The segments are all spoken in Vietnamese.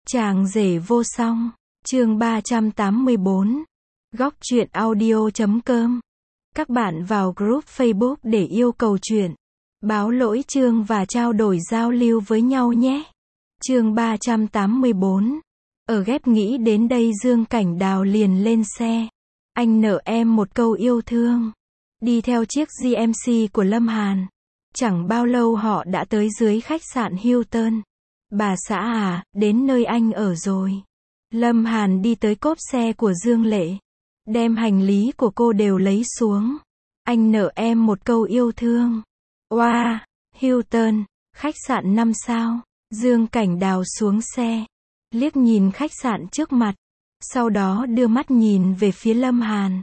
Chàng rể vô song, chương 384, góc truyện audio.com. Các bạn vào group Facebook để yêu cầu truyện, báo lỗi chương và trao đổi giao lưu với nhau nhé. Chương 384. Ở ghép nghĩ đến đây Dương Cảnh Đào liền lên xe. Anh nợ em một câu yêu thương. Đi theo chiếc GMC của Lâm Hàn. Chẳng bao lâu họ đã tới dưới khách sạn Hilton. Bà xã à, đến nơi anh ở rồi. Lâm Hàn đi tới cốp xe của Dương Lệ. Đem hành lý của cô đều lấy xuống. Anh nợ em một câu yêu thương. Wow, Hilton, khách sạn 5 sao. Dương Cảnh Đào xuống xe. Liếc nhìn khách sạn trước mặt. Sau đó đưa mắt nhìn về phía Lâm Hàn.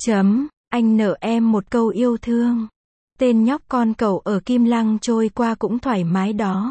Anh nợ em một câu yêu thương. Tên nhóc con cậu ở Kim Lăng trôi qua cũng thoải mái đó.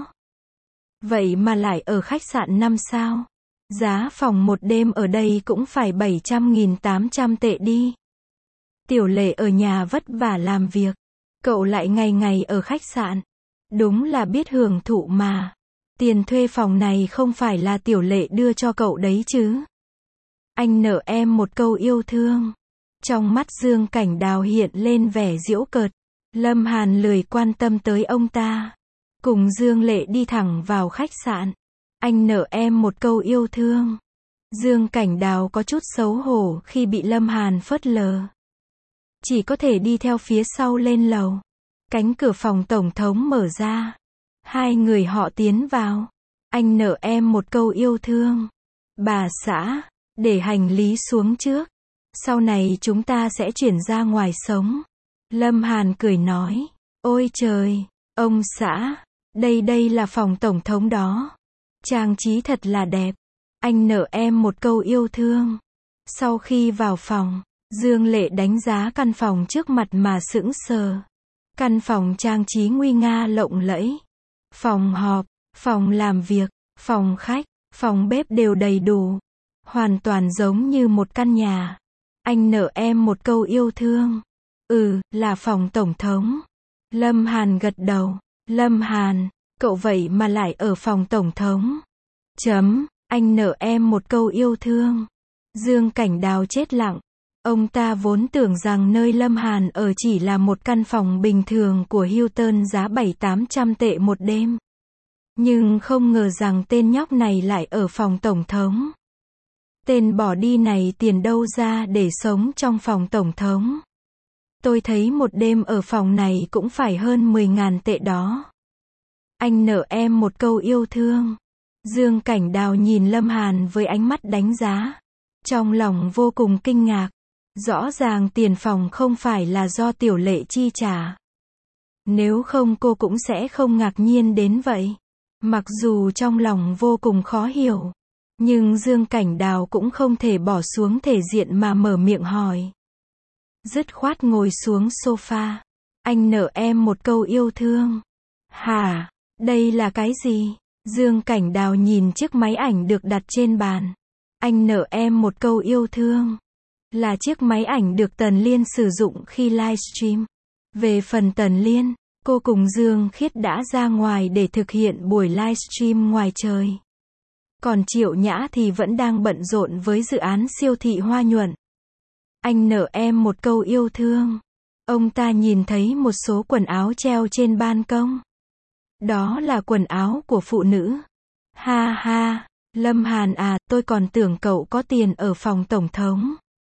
Vậy mà lại ở khách sạn 5 sao. Giá phòng một đêm ở đây cũng phải 700.800 tệ đi. Tiểu Lệ ở nhà vất vả làm việc. Cậu lại ngày ngày ở khách sạn. Đúng là biết hưởng thụ mà. Tiền thuê phòng này không phải là Tiểu Lệ đưa cho cậu đấy chứ. Anh nợ em một câu yêu thương. Trong mắt Dương Cảnh Đào hiện lên vẻ giễu cợt. Lâm Hàn lười quan tâm tới ông ta. Cùng Dương Lệ đi thẳng vào khách sạn. Anh nợ em một câu yêu thương. Dương Cảnh Đào có chút xấu hổ khi bị Lâm Hàn phớt lờ. Chỉ có thể đi theo phía sau lên lầu. Cánh cửa phòng tổng thống mở ra. Hai người họ tiến vào. Anh nợ em một câu yêu thương. Bà xã, để hành lý xuống trước. Sau này chúng ta sẽ chuyển ra ngoài sống. Lâm Hàn cười nói. Ôi trời, ông xã, đây là phòng tổng thống đó. Trang trí thật là đẹp. Anh nợ em một câu yêu thương. Sau khi vào phòng, Dương Lệ đánh giá căn phòng trước mặt mà sững sờ. Căn phòng trang trí nguy nga lộng lẫy. Phòng họp, phòng làm việc, phòng khách, phòng bếp đều đầy đủ. Hoàn toàn giống như một căn nhà. Anh nợ em một câu yêu thương. Là phòng tổng thống. Lâm Hàn gật đầu. Lâm Hàn, cậu vậy mà lại ở phòng tổng thống. Anh nợ em một câu yêu thương. Dương Cảnh Đào chết lặng. Ông ta vốn tưởng rằng nơi Lâm Hàn ở chỉ là một căn phòng bình thường của Hilton giá 700-800 tệ một đêm. Nhưng không ngờ rằng tên nhóc này lại ở phòng tổng thống. Tên bỏ đi này tiền đâu ra để sống trong phòng tổng thống. Tôi thấy một đêm ở phòng này cũng phải hơn 10.000 tệ đó. Anh nợ em một câu yêu thương. Dương Cảnh Đào nhìn Lâm Hàn với ánh mắt đánh giá. Trong lòng vô cùng kinh ngạc. Rõ ràng tiền phòng không phải là do Tiểu Lệ chi trả. Nếu không cô cũng sẽ không ngạc nhiên đến vậy. Mặc dù trong lòng vô cùng khó hiểu. Nhưng Dương Cảnh Đào cũng không thể bỏ xuống thể diện mà mở miệng hỏi. Dứt khoát ngồi xuống sofa. Anh nợ em một câu yêu thương. Hả? Đây là cái gì? Dương Cảnh Đào nhìn chiếc máy ảnh được đặt trên bàn. Anh nợ em một câu yêu thương. Là chiếc máy ảnh được Tần Liên sử dụng khi livestream. Về phần Tần Liên, cô cùng Dương Khiết đã ra ngoài để thực hiện buổi livestream ngoài trời. Còn Triệu Nhã thì vẫn đang bận rộn với dự án siêu thị Hoa Nhuận. Anh nợ em một câu yêu thương. Ông ta nhìn thấy một số quần áo treo trên ban công. Đó là quần áo của phụ nữ. Ha ha, Lâm Hàn à, tôi còn tưởng cậu có tiền ở phòng tổng thống.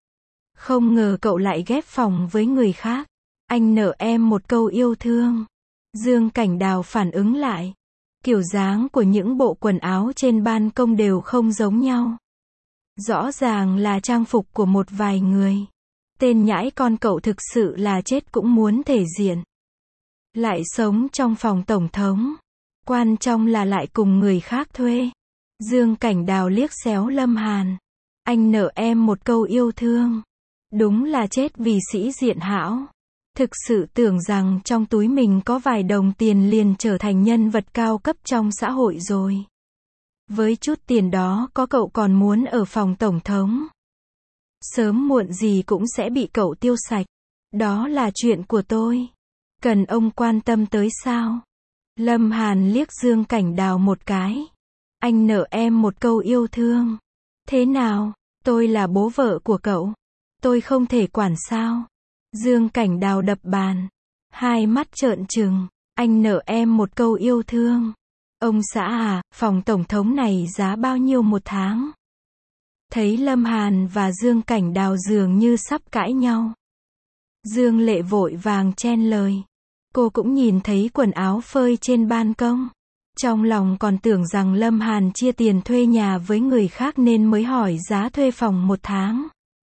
Không ngờ cậu lại ghép phòng với người khác. Anh nợ em một câu yêu thương. Dương Cảnh Đào phản ứng lại. Kiểu dáng của những bộ quần áo trên ban công đều không giống nhau. Rõ ràng là trang phục của một vài người. Tên nhãi con cậu thực sự là chết cũng muốn thể diện. Lại sống trong phòng tổng thống. Quan trọng là lại cùng người khác thuê. Dương Cảnh Đào liếc xéo Lâm Hàn. Anh nợ em một câu yêu thương. Đúng là chết vì sĩ diện hão. Thực sự tưởng rằng trong túi mình có vài đồng tiền liền trở thành nhân vật cao cấp trong xã hội rồi. Với chút tiền đó có cậu còn muốn ở phòng tổng thống. Sớm muộn gì cũng sẽ bị cậu tiêu sạch. Đó là chuyện của tôi. Cần ông quan tâm tới sao? Lâm Hàn liếc Dương Cảnh Đào một cái. Anh nợ em một câu yêu thương. Thế nào, tôi là bố vợ của cậu. Tôi không thể quản sao? Dương Cảnh Đào đập bàn. Hai mắt trợn trừng. Anh nợ em một câu yêu thương. Ông xã à, phòng tổng thống này giá bao nhiêu một tháng? Thấy Lâm Hàn và Dương Cảnh Đào dường như sắp cãi nhau. Dương Lệ vội vàng chen lời. Cô cũng nhìn thấy quần áo phơi trên ban công. Trong lòng còn tưởng rằng Lâm Hàn chia tiền thuê nhà với người khác nên mới hỏi giá thuê phòng một tháng.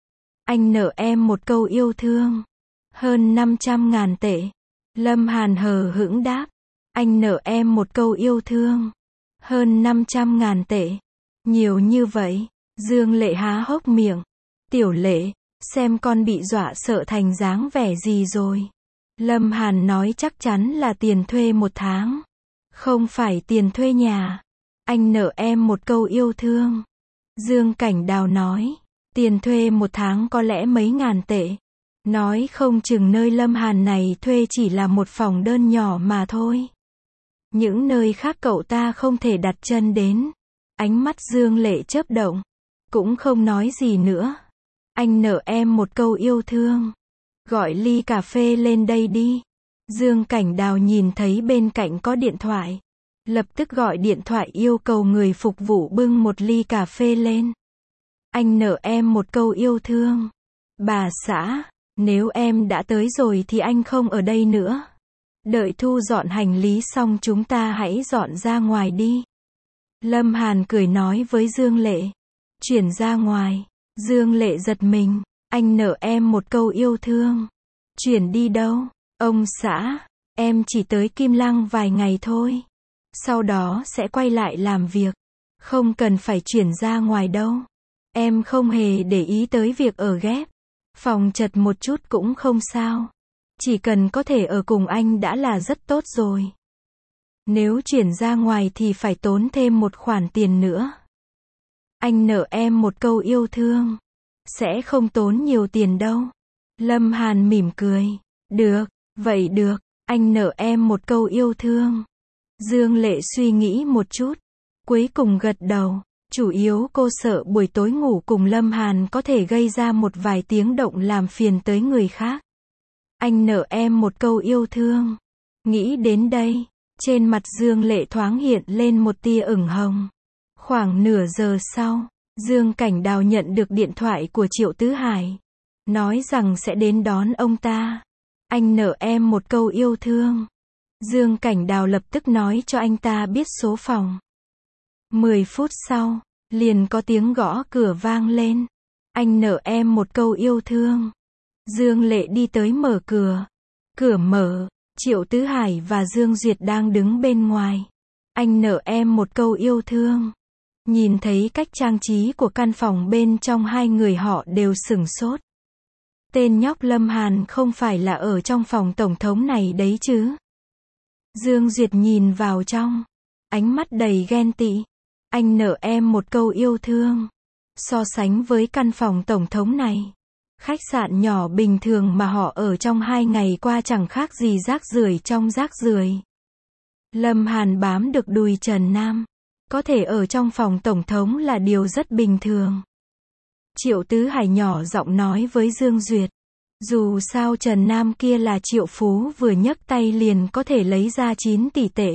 Anh nợ em một câu yêu thương. Hơn 500.000 tệ. Lâm Hàn hờ hững đáp. Anh nợ em một câu yêu thương. Hơn 500.000 tệ. Nhiều như vậy. Dương Lệ há hốc miệng. Tiểu Lệ, xem con bị dọa sợ thành dáng vẻ gì rồi. Lâm Hàn nói chắc chắn là tiền thuê một tháng. Không phải tiền thuê nhà. Anh nợ em một câu yêu thương. Dương Cảnh Đào nói. Tiền thuê một tháng có lẽ mấy ngàn tệ. Nói không chừng nơi Lâm Hàn này thuê chỉ là một phòng đơn nhỏ mà thôi. Những nơi khác cậu ta không thể đặt chân đến. Ánh mắt Dương Lệ chớp động. Cũng không nói gì nữa. Anh nợ em một câu yêu thương. Gọi ly cà phê lên đây đi. Dương Cảnh Đào nhìn thấy bên cạnh có điện thoại. Lập tức gọi điện thoại yêu cầu người phục vụ bưng một ly cà phê lên. Anh nợ em một câu yêu thương. Bà xã, nếu em đã tới rồi thì anh không ở đây nữa. Đợi thu dọn hành lý xong chúng ta hãy dọn ra ngoài đi. Lâm Hàn cười nói với Dương Lệ. Chuyển ra ngoài. Dương Lệ giật mình. Anh nợ em một câu yêu thương. Chuyển đi đâu? Ông xã, em chỉ tới Kim Lăng vài ngày thôi. Sau đó sẽ quay lại làm việc. Không cần phải chuyển ra ngoài đâu. Em không hề để ý tới việc ở ghép. Phòng chật một chút cũng không sao. Chỉ cần có thể ở cùng anh đã là rất tốt rồi. Nếu chuyển ra ngoài thì phải tốn thêm một khoản tiền nữa. Anh nợ em một câu yêu thương. Sẽ không tốn nhiều tiền đâu. Lâm Hàn mỉm cười. Được, vậy được, anh nợ em một câu yêu thương. Dương Lệ suy nghĩ một chút. Cuối cùng gật đầu. Chủ yếu cô sợ buổi tối ngủ cùng Lâm Hàn có thể gây ra một vài tiếng động làm phiền tới người khác. Anh nợ em một câu yêu thương. Nghĩ đến đây, trên mặt Dương Lệ thoáng hiện lên một tia ửng hồng. Khoảng nửa giờ sau, Dương Cảnh Đào nhận được điện thoại của Triệu Tứ Hải. Nói rằng sẽ đến đón ông ta. Anh nợ em một câu yêu thương. Dương Cảnh Đào lập tức nói cho anh ta biết số phòng. 10 phút sau, liền có tiếng gõ cửa vang lên. Anh nợ em một câu yêu thương. Dương Lệ đi tới mở cửa. Cửa mở, Triệu Tứ Hải và Dương Duyệt đang đứng bên ngoài. Anh nợ em một câu yêu thương. Nhìn thấy cách trang trí của căn phòng bên trong hai người họ đều sửng sốt. Tên nhóc Lâm Hàn không phải là ở trong phòng tổng thống này đấy chứ? Dương Duyệt nhìn vào trong. Ánh mắt đầy ghen tị. Anh nợ em một câu yêu thương. So sánh với căn phòng tổng thống này. Khách sạn nhỏ bình thường mà họ ở trong 2 ngày qua chẳng khác gì rác rưởi trong rác rưởi. Lâm Hàn bám được đùi Trần Nam. Có thể ở trong phòng tổng thống là điều rất bình thường. Triệu Tứ Hải nhỏ giọng nói với Dương Duyệt. Dù sao Trần Nam kia là triệu phú vừa nhấc tay liền có thể lấy ra 9 tỷ tệ.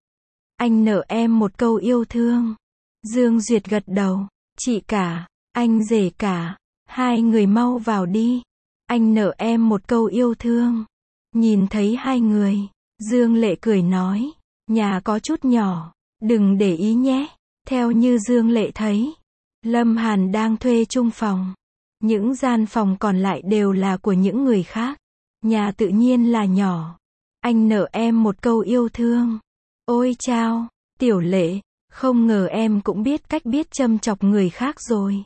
Anh nợ em một câu yêu thương. Dương Duyệt gật đầu. Chị cả, anh rể cả, hai người mau vào đi. Anh nợ em một câu yêu thương. Nhìn thấy hai người, Dương Lệ cười nói. Nhà có chút nhỏ, đừng để ý nhé. Theo như Dương Lệ thấy, Lâm Hàn đang thuê chung phòng. Những gian phòng còn lại đều là của những người khác. Nhà tự nhiên là nhỏ. Anh nợ em một câu yêu thương. Ôi chao, Tiểu Lệ, không ngờ em cũng biết cách biết châm chọc người khác rồi.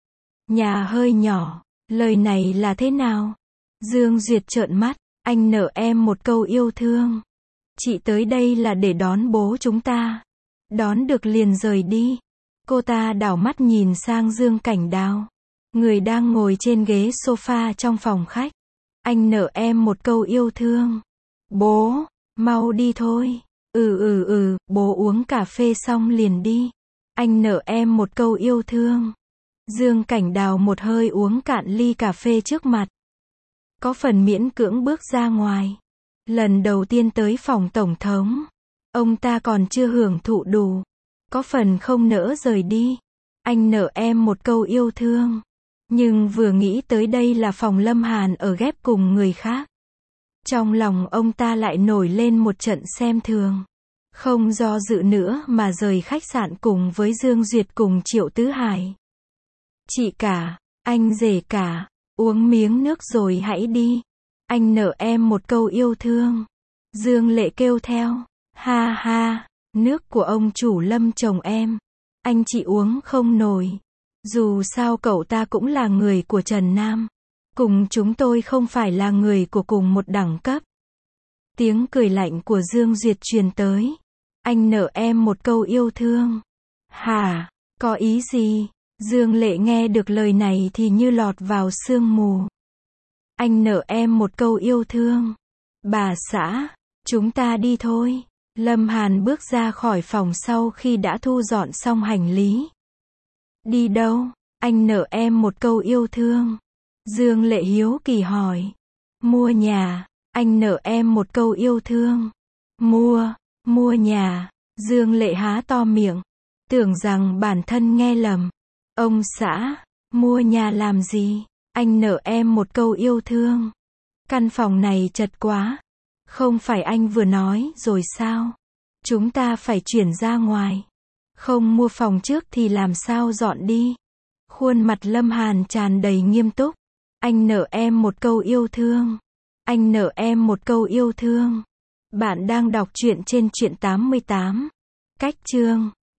Nhà hơi nhỏ, lời này là thế nào? Dương Duyệt trợn mắt, anh nợ em một câu yêu thương. Chị tới đây là để đón bố chúng ta. Đón được liền rời đi. Cô ta đảo mắt nhìn sang Dương Cảnh Đào. Người đang ngồi trên ghế sofa trong phòng khách. Anh nợ em một câu yêu thương. Bố, mau đi thôi. Bố uống cà phê xong liền đi. Anh nợ em một câu yêu thương. Dương Cảnh Đào một hơi uống cạn ly cà phê trước mặt. Có phần miễn cưỡng bước ra ngoài. Lần đầu tiên tới phòng tổng thống. Ông ta còn chưa hưởng thụ đủ. Có phần không nỡ rời đi. Anh nợ em một câu yêu thương. Nhưng vừa nghĩ tới đây là phòng Lâm Hàn ở ghép cùng người khác. Trong lòng ông ta lại nổi lên một trận xem thường. Không do dự nữa mà rời khách sạn cùng với Dương Duyệt cùng Triệu Tứ Hải. Chị cả, anh rể cả, uống miếng nước rồi hãy đi. Anh nợ em một câu yêu thương. Dương Lệ kêu theo. Ha ha, nước của ông chủ Lâm chồng em. Anh chị uống không nổi. Dù sao cậu ta cũng là người của Trần Nam. Cùng chúng tôi không phải là người của cùng một đẳng cấp. Tiếng cười lạnh của Dương Duyệt truyền tới. Anh nợ em một câu yêu thương. Hả, có ý gì? Dương Lệ nghe được lời này thì như lọt vào sương mù. Anh nợ em một câu yêu thương. Bà xã, chúng ta đi thôi. Lâm Hàn bước ra khỏi phòng sau khi đã thu dọn xong hành lý. Đi đâu? Anh nợ em một câu yêu thương. Dương Lệ hiếu kỳ hỏi. Mua nhà. Anh nợ em một câu yêu thương. Mua nhà. Dương Lệ há to miệng. Tưởng rằng bản thân nghe lầm. Ông xã, mua nhà làm gì? Anh nợ em một câu yêu thương. Căn phòng này chật quá. Không phải anh vừa nói rồi sao? Chúng ta phải chuyển ra ngoài. Không mua phòng trước thì làm sao dọn đi? Khuôn mặt Lâm Hàn tràn đầy nghiêm túc. Anh nợ em một câu yêu thương. Anh nợ em một câu yêu thương. Bạn đang đọc truyện trên Truyện 88. Cách chương